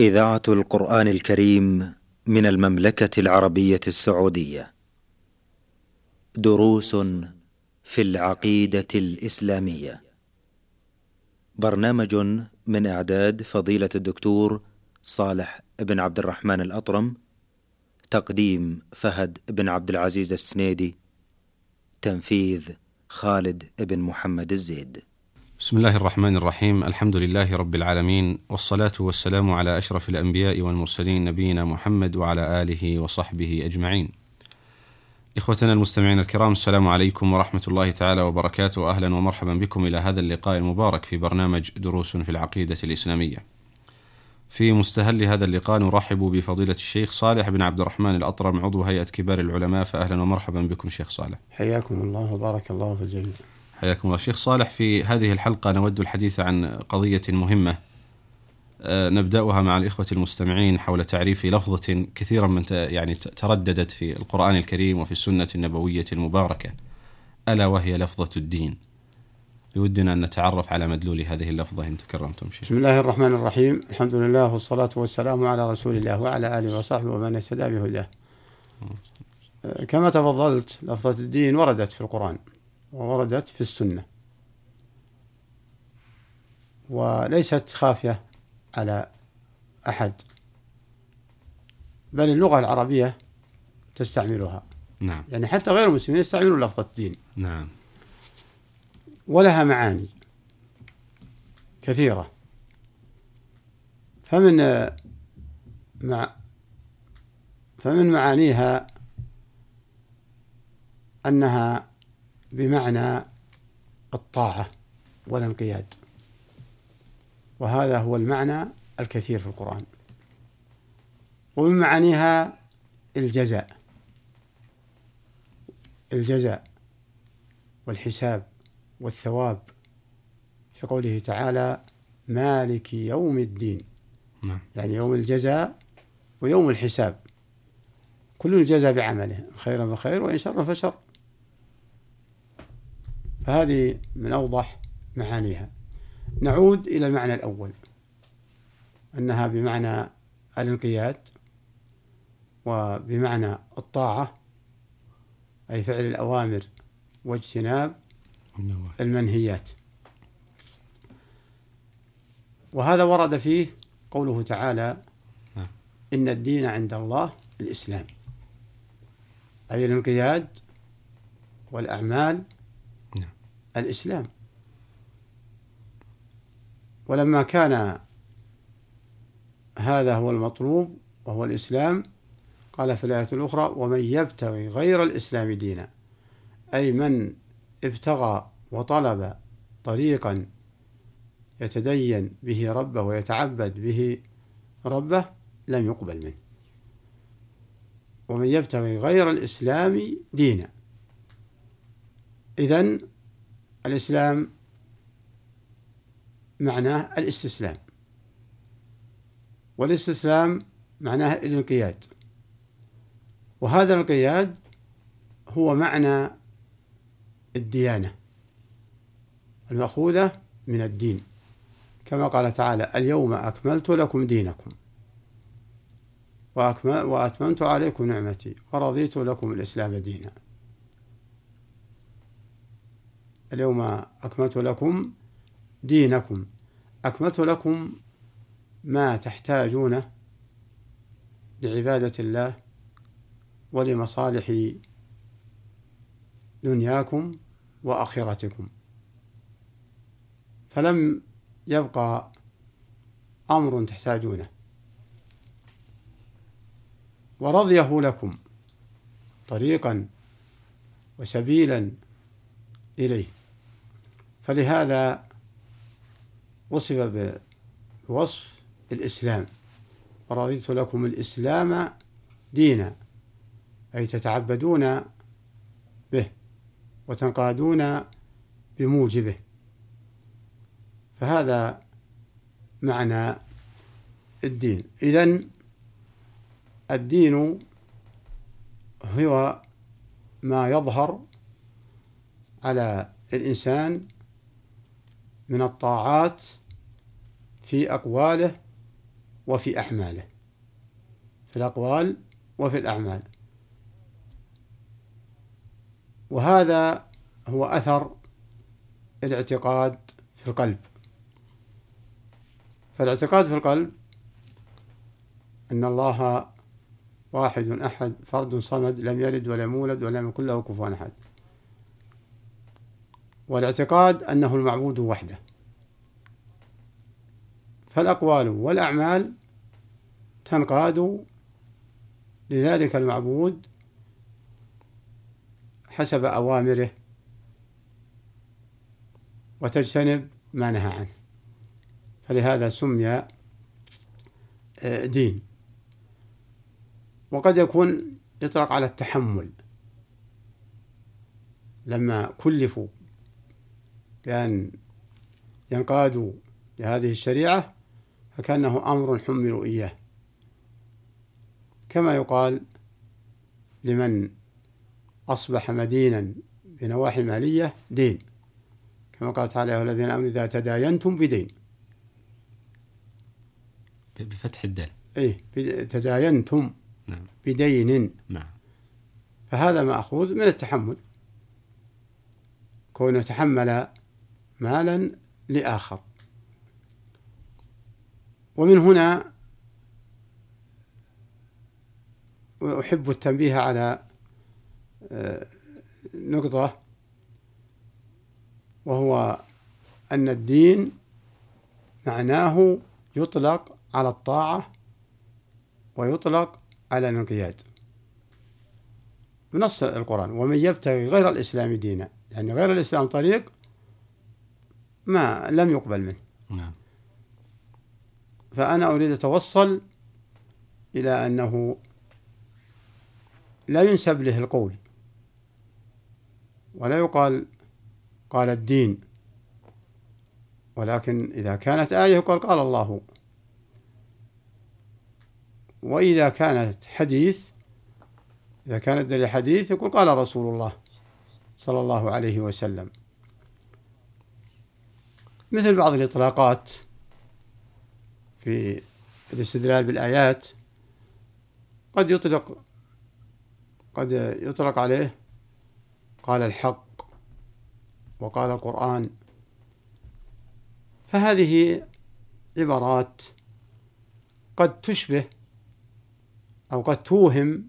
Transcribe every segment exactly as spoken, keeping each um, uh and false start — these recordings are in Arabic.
إذاعة القرآن الكريم من المملكة العربية السعودية. دروس في العقيدة الإسلامية. برنامج من إعداد فضيلة الدكتور صالح بن عبد الرحمن الأطرم. تقديم فهد بن عبد العزيز السنيدي. تنفيذ خالد بن محمد الزيد. بسم الله الرحمن الرحيم. الحمد لله رب العالمين، والصلاة والسلام على أشرف الأنبياء والمرسلين نبينا محمد وعلى آله وصحبه أجمعين. إخوتنا المستمعين الكرام، السلام عليكم ورحمة الله تعالى وبركاته. أهلا ومرحبا بكم إلى هذا اللقاء المبارك في برنامج دروس في العقيدة الإسلامية. في مستهل هذا اللقاء نرحب بفضيلة الشيخ صالح بن عبد الرحمن الأطرم، عضو هيئة كبار العلماء، فأهلا ومرحبا بكم شيخ صالح. حياكم الله وبارك الله في الجميع. حياكم الله شيخ صالح. في هذه الحلقة نود الحديث عن قضية مهمة نبدأها مع الإخوة المستمعين حول تعريف لفظة كثيرا من يعني ترددت في القرآن الكريم وفي السنة النبوية المباركة، ألا وهي لفظة الدين. يودنا أن نتعرف على مدلول هذه اللفظة إن تكرمتم شيخ. بسم الله الرحمن الرحيم. الحمد لله والصلاة والسلام على رسول الله وعلى آله وصحبه ومن اهتدى بهداه. كما تفضلت، لفظة الدين وردت في القرآن ووردت في السنة، وليست خافية على أحد، بل اللغة العربية تستعملها. نعم. يعني حتى غير المسلمين يستعملون لفظة الدين. نعم. ولها معاني كثيرة، فمن مع فمن معانيها أنها بمعنى الطاعة والانقياد، وهذا هو المعنى الكثير في القرآن. ومن معانيها الجزاء الجزاء والحساب والثواب، في قوله تعالى مالك يوم الدين. نعم. يعني يوم الجزاء ويوم الحساب، كل الجزاء بعمله، خيرا فخير وإن شر فشر. فهذه من أوضح معانيها. نعود إلى المعنى الأول، أنها بمعنى الانقياد، وبمعنى الطاعة أي فعل الأوامر واجتناب المنهيات. وهذا ورد فيه قوله تعالى إن الدين عند الله الإسلام، أي الانقياد والأعمال الإسلام. ولما كان هذا هو المطلوب وهو الإسلام، قال في الآية الأخرى ومن يبتغي غير الإسلام دينا، أي من ابتغى وطلب طريقا يتدين به ربه ويتعبد به ربه لم يقبل منه. ومن يبتغي غير الإسلام دينا، إذن الإسلام معناه الاستسلام، والاستسلام معناه الانقياد، وهذا الانقياد هو معنى الديانة المأخوذة من الدين، كما قال تعالى اليوم أكملت لكم دينكم وأتممت عليكم نعمتي ورضيت لكم الإسلام دينا. اليوم أكملت لكم دينكم، أكملت لكم ما تحتاجونه لعبادة الله ولمصالح دنياكم وآخرتكم، فلم يبقى أمر تحتاجونه. ورضيه لكم طريقا وسبيلا إليه، فلهذا وصف بوصف الإسلام ورضيت لكم الإسلام دينا، أي تتعبدون به وتنقادون بموجبه. فهذا معنى الدين. إذن الدين هو ما يظهر على الإنسان من الطاعات في أقواله وفي أعماله، في الأقوال وفي الأعمال. وهذا هو أثر الاعتقاد في القلب. فالاعتقاد في القلب أن الله واحد أحد فرد صمد لم يلد ولم يولد ولم يكن له كفوا أحد، والاعتقاد أنه المعبود وحده. فالأقوال والأعمال تنقاد لذلك المعبود حسب أوامره وتجتنب ما نهى عنه، فلهذا سمي دين. وقد يكون يطلق على التحمل، لما كلفوا بأن ينقادوا لهذه الشريعة فكأنه أمر حملوا إياه، كما يقال لمن أصبح مدينا بنواحي مالية دين، كما قال تعالى: يا الذين آمنوا إذا تداينتم بدين، بفتح الدال، إيه تداينتم نعم. بدين، نعم. فهذا مأخوذ من التحمل، كونه يتحمل مالا لآخر. ومن هنا أحب التنبيه على نقطة، وهو أن الدين معناه يطلق على الطاعة ويطلق على الانقياد بنص القرآن: ومن يبتغي غير الإسلام دينا، يعني غير الإسلام طريق ما لم يقبل منه. نعم. فأنا أريد أتوصل إلى أنه لا ينسب له القول، ولا يقال قال الدين، ولكن إذا كانت آية يقال قال الله، وإذا كانت حديث إذا كانت دليل حديث يقول قال رسول الله صلى الله عليه وسلم. مثل بعض الإطلاقات في الاستدلال بالآيات، قد يطلق قد يطلق عليه قال الحق وقال القرآن، فهذه عبارات قد تشبه أو قد توهم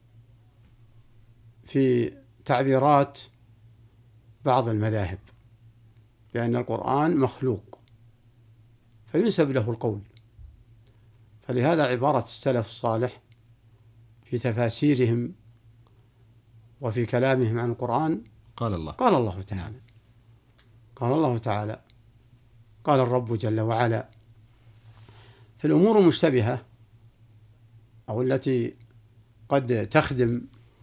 في تعبيرات بعض المذاهب بأن القرآن مخلوق فينسب له القول. فلهذا عبارة السلف الصالح في تفاسيرهم وفي كلامهم عن القرآن قال الله قال الله تعالى قال الله تعالى قال الرب جل وعلا. في الأمور المشتبهة أو التي قد تخدم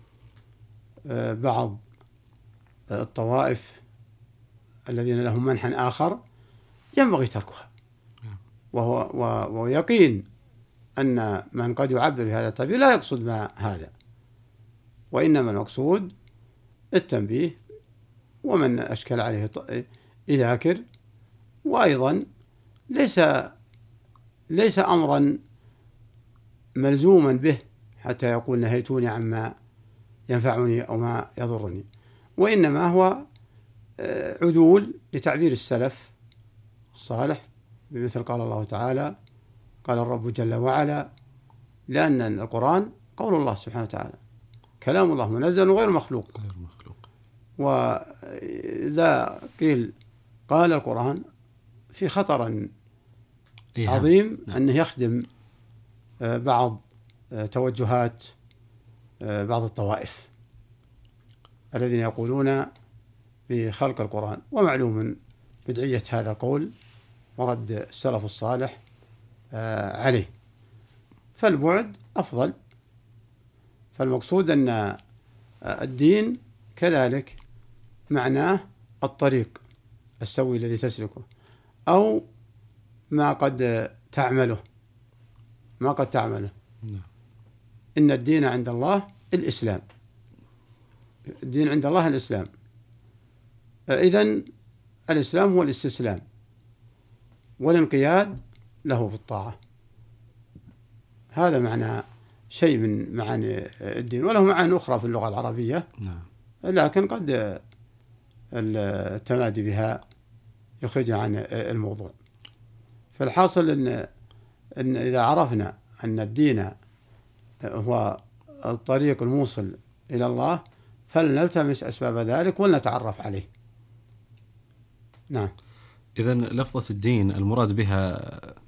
بعض الطوائف الذين لهم منحى آخر ينبغي تركها، وهو ويقين أن من قد يعبر بهذا التعبير لا يقصد ما هذا، وإنما المقصود التنبيه، ومن أشكل عليه يذاكر. وأيضا ليس ليس أمرا ملزوما به حتى يقول نهيتوني عما ينفعني أو ما يضرني، وإنما هو عدول لتعبير السلف الصالح بمثل قال الله تعالى قال الرب جل وعلا، لأن القرآن قول الله سبحانه وتعالى كلام الله منزل غير مخلوق. وإذا قيل قال القرآن في خطر عظيم أنه يخدم بعض توجهات بعض الطوائف الذين يقولون بخلق القرآن، ومعلوم بدعية هذا القول ورد السلف الصالح عليه، فالبعد أفضل. فالمقصود أن الدين كذلك معناه الطريق السوي الذي تسلكه، أو ما قد تعمله ما قد تعمله إن الدين عند الله الإسلام، الدين عند الله الإسلام. إذن الإسلام هو الاستسلام والانقياد له في الطاعة، هذا معنى شيء من معاني الدين، وله معاني أخرى في اللغة العربية. نعم. لكن قد التمادي بها يخرجنا عن الموضوع. فالحاصل إن, إن إذا عرفنا أن الدين هو الطريق الموصل إلى الله فلنلتمس أسباب ذلك ولنتعرف عليه. نعم. إذن لفظة الدين المراد بها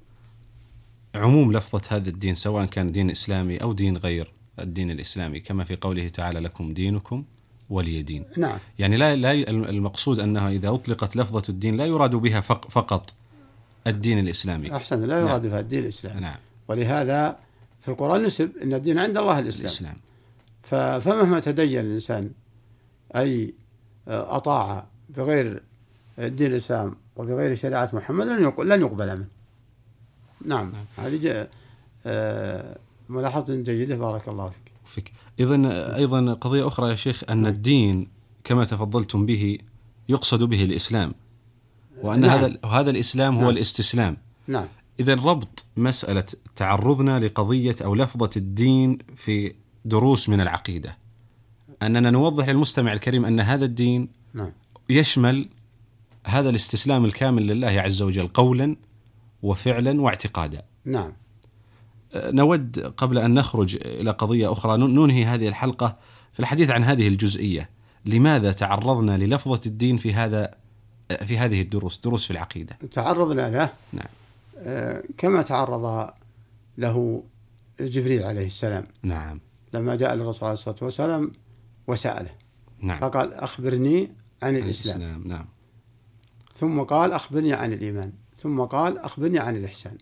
عموم لفظة هذا الدين، سواء كان دين إسلامي أو دين غير الدين الإسلامي، كما في قوله تعالى لكم دينكم ولي دين. نعم. يعني لا لا المقصود أنها إذا أطلقت لفظة الدين لا يراد بها فقط الدين الإسلامي. أحسن، لا يراد نعم. بها الدين الإسلامي. نعم. ولهذا في القرآن نسب أن الدين عند الله الإسلام. الإسلام. فمهما تدين الإنسان أي أطاع بغير الدين الإسلام وبغير شريعة محمد لن يقبل منه. نعم. هذه ملاحظة جيدة، بارك الله فيك. فيك. إذن أيضا قضية أخرى يا شيخ، أن الدين كما تفضلتم به يقصد به الإسلام، وأن نعم. هذا هذا الإسلام هو نعم. الاستسلام. نعم. إذن ربط مسألة تعرضنا لقضية أو لفظة الدين في دروس من العقيدة، أننا نوضح للمستمع الكريم أن هذا الدين نعم. يشمل هذا الاستسلام الكامل لله عز وجل قولا وفعلا واعتقادا. نعم. نود قبل أن نخرج إلى قضية أخرى ننهي هذه الحلقة في الحديث عن هذه الجزئية، لماذا تعرضنا للفظة الدين في هذا في هذه الدروس دروس في العقيدة؟ تعرضنا له. نعم. آه كما تعرض له جبريل عليه السلام. نعم. لما جاء للرسول عليه الصلاة والسلام وسأله. نعم. فقال أخبرني عن الإسلام. الإسلام. نعم. ثم قال أخبرني عن الإيمان، ثم قال أخبرني عن الإحسان،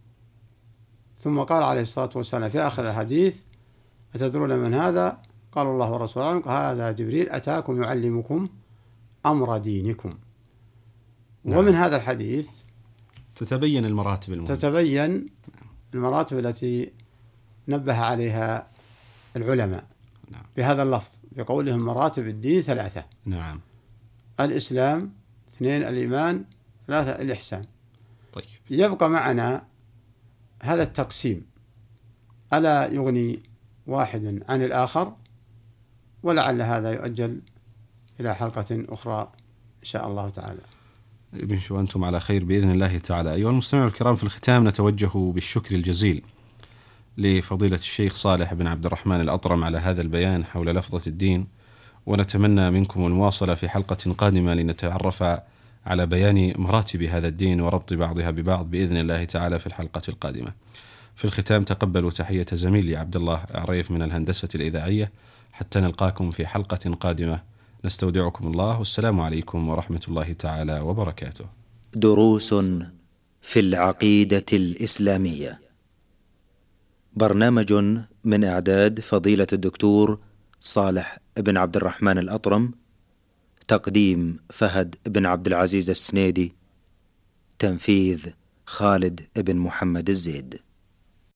ثم قال عليه الصلاة والسلام في آخر الحديث أتدرون من هذا؟ قالوا الله ورسوله. هذا جبريل أتاكم يعلمكم أمر دينكم. نعم. ومن هذا الحديث تتبين المراتب المهمة. تتبين المراتب التي نبه عليها العلماء. نعم. بهذا اللفظ بقولهم مراتب الدين ثلاثة. نعم. الإسلام، اثنين الإيمان، ثلاثة الإحسان. طيب. يبقى معنا هذا التقسيم، ألا يغني واحد عن الآخر؟ ولعل هذا يؤجل إلى حلقة أخرى إن شاء الله تعالى. ابن شو أنتم على خير بإذن الله تعالى. أيها المستمعون الكرام، في الختام نتوجه بالشكر الجزيل لفضيلة الشيخ صالح بن عبد الرحمن الأطرم على هذا البيان حول لفظة الدين، ونتمنى منكم المواصلة في حلقة قادمة لنتعرف على بيان مراتب هذا الدين وربط بعضها ببعض بإذن الله تعالى في الحلقة القادمة. في الختام تقبلوا تحية زميلي عبد الله عريف من الهندسة الإذاعية، حتى نلقاكم في حلقة قادمة نستودعكم الله، والسلام عليكم ورحمة الله تعالى وبركاته. دروس في العقيدة الإسلامية، برنامج من إعداد فضيلة الدكتور صالح بن عبد الرحمن الأطرم، تقديم فهد بن عبد العزيز السنيدي، تنفيذ خالد بن محمد الزيد.